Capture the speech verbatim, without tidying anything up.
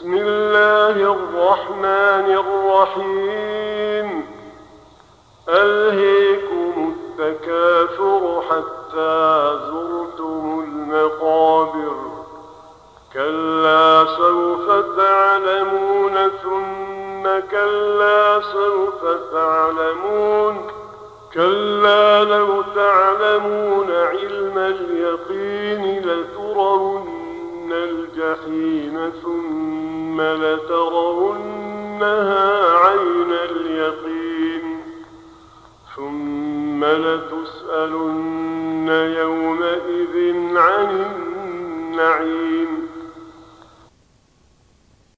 بسم الله الرحمن الرحيم ألهيكم التكاثر حتى زرتم المقابر كلا سوف تعلمون ثم كلا سوف تعلمون كلا لو تعلمون علم اليقين لترون الجحيم ثم لترونها عين اليقين ثم لتسألن يومئذ عن النعيم